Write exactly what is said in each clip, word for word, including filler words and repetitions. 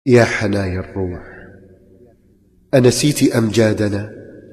يا حنايا الروح، أنسيت أمجادنا؟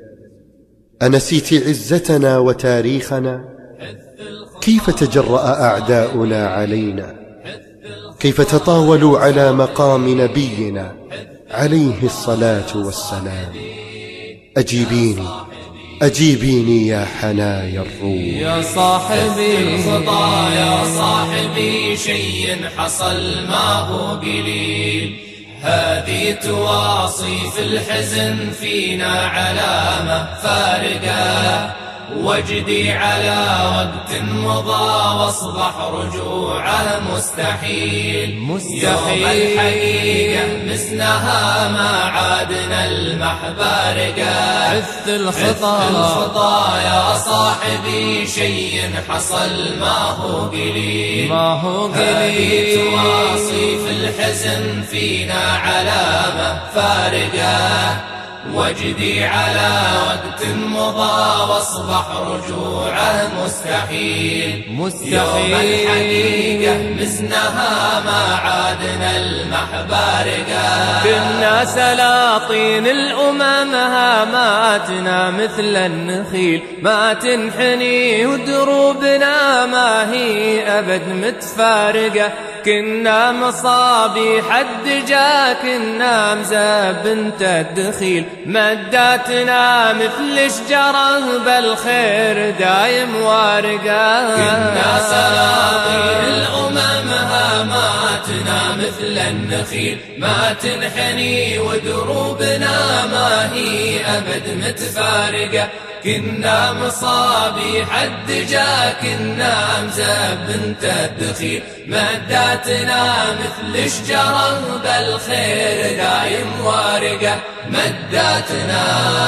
أنسيت عزتنا وتاريخنا؟ كيف تجرأ أعداؤنا علينا؟ كيف تطاولوا على مقام نبينا عليه الصلاة والسلام؟ أجيبيني أجيبيني يا حنايا الروح. يا صاحبي الخطا يا صاحبي، شيء حصل ما هو قليل، هذه تواصي في الحزن فينا علامة فارقة، وجدي على وقت مضى واصبح رجوعه مستحيل. مستحيل يوم الحقيقة مسناها ما عادنا المحبارقة. عث الخطا الخطا يا صاحبي، شيء حصل ما هو قليل، ما هو قليل. تواصي في الحزن فينا علامة فارقة، وجدي على وقت مضى واصبح رجوعه مستحيل. مستحيل يوم الحقيقة مزنها ما عادنا المحبارقة. كنا سلاطين الأمم هاماتنا مثل النخيل، ما تنحني ودروبنا ما هي أبد متفارقة. كنا مصابيح الدجا، كنا مزابنة الدخيل، مداتنا مثل شجرة بالخير دايم وارقة. كنا سلاطين الأمم هاماتنا مثل النخيل، ما تنحني ودروبنا ما هي أبد متفارقة. كنا مصابيح الدجا، كنا مزبنة الدخيل، مداتنا مثل شجرة بالخير دايم وارقة. مداتنا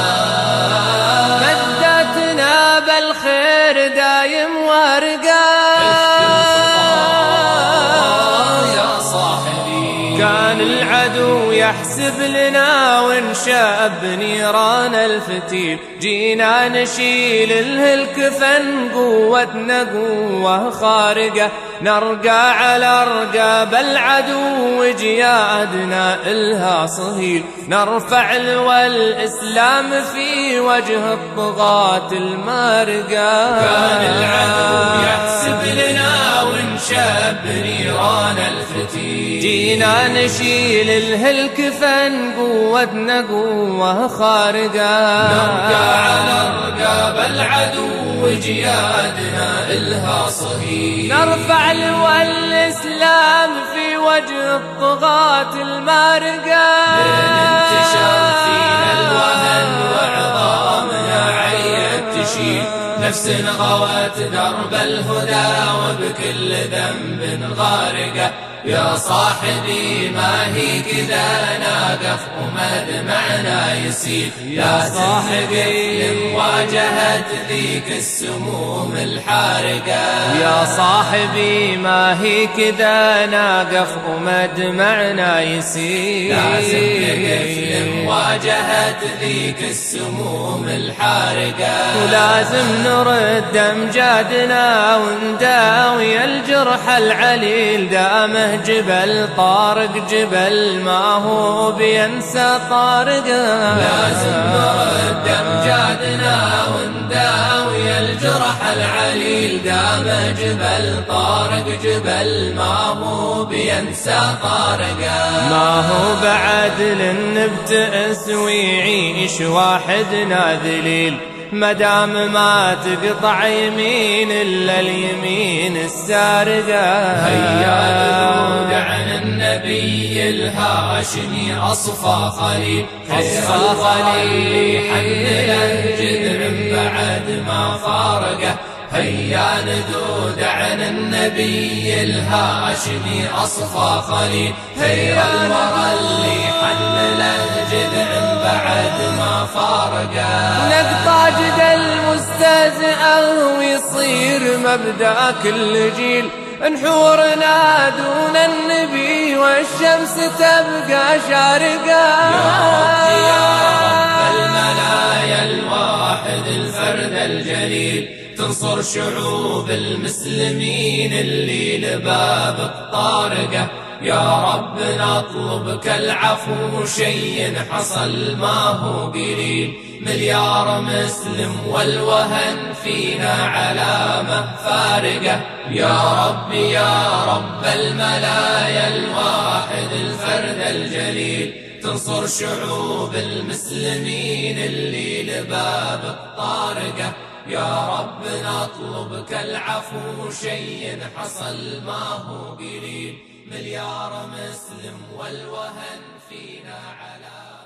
مداتنا بالخير دايم وارقة. يا صاحبي كان العدو يحسب لنا ونشاب نيران الفتيل، جينا نشيل الهلكفن قوتنا قوة خارقة. نرقى على رقاب العدو جيادنا إلها صهيل، نرفع لواء الإسلام في وجه الطغاة المارقة. كان العدو يحسب لنا ونشاب نيران الفتيل، جينا نشيل الهلكفن قوتنا قوة خارقة. نرقى على رقاب العدو جيادنا إلها صهيل، نرفع لواء الإسلام في وجه الطغاة المارقة. من انتشر فينا الوهن وعظامنا عيت تشيل، نفس غوت درب الهدى وبكل ذنب غارقة. يا صاحبي ما هي كذا ناقف ومدمعنا يسيل، يا صاحبي لمواجهة ذيك السموم الحارقة. يا صاحبي ما هي كذا ناقف ومدمعنا يسيل، لازم نقف لمواجهة ذيك السموم الحارقة. ولازم نرد أمجادنا ونداوي الجرح العليل، دامه جبل طارق جبل ما هو بينسى طارقه. لازم نرد أمجادنا ونداوي الجرح العليل، دامه جبل طارق جبل ما هو بينسى طارقه. ما هو بعدل نبتئس ويعيش واحدنا ذليل، مدام ما تقطع يمين إلا اليمين السارقة. هيا نذود عن النبي الهاشمي أصفى خليل، أصفى خليل حن له جذع بعد ما فارقه. هيا نذود عن النبي الهاشمي أصفى خليل، هيا المرى اللي حن له جذع بعد ما فارقه. نقطع جد المستهزئة ويصير مبدأ كل جيل، نحورنا دون النبي والشمس تبقى شارقة. يا رب الملايا الواحد الفرد الجليل، تنصر شعوب المسلمين اللي لبابك طارقة. يا رب نطلبك العفو شيء حصل ما هو قليل، مليار مسلم والوهن فينا علامة فارقة. يا رب يا رب الملايا الواحد الفرد الجليل، تنصر شعوب المسلمين اللي لبابك طارقة. يا رب نطلبك العفو شيء حصل ما هو قليل، مليار مسلم والوهن فينا علامة.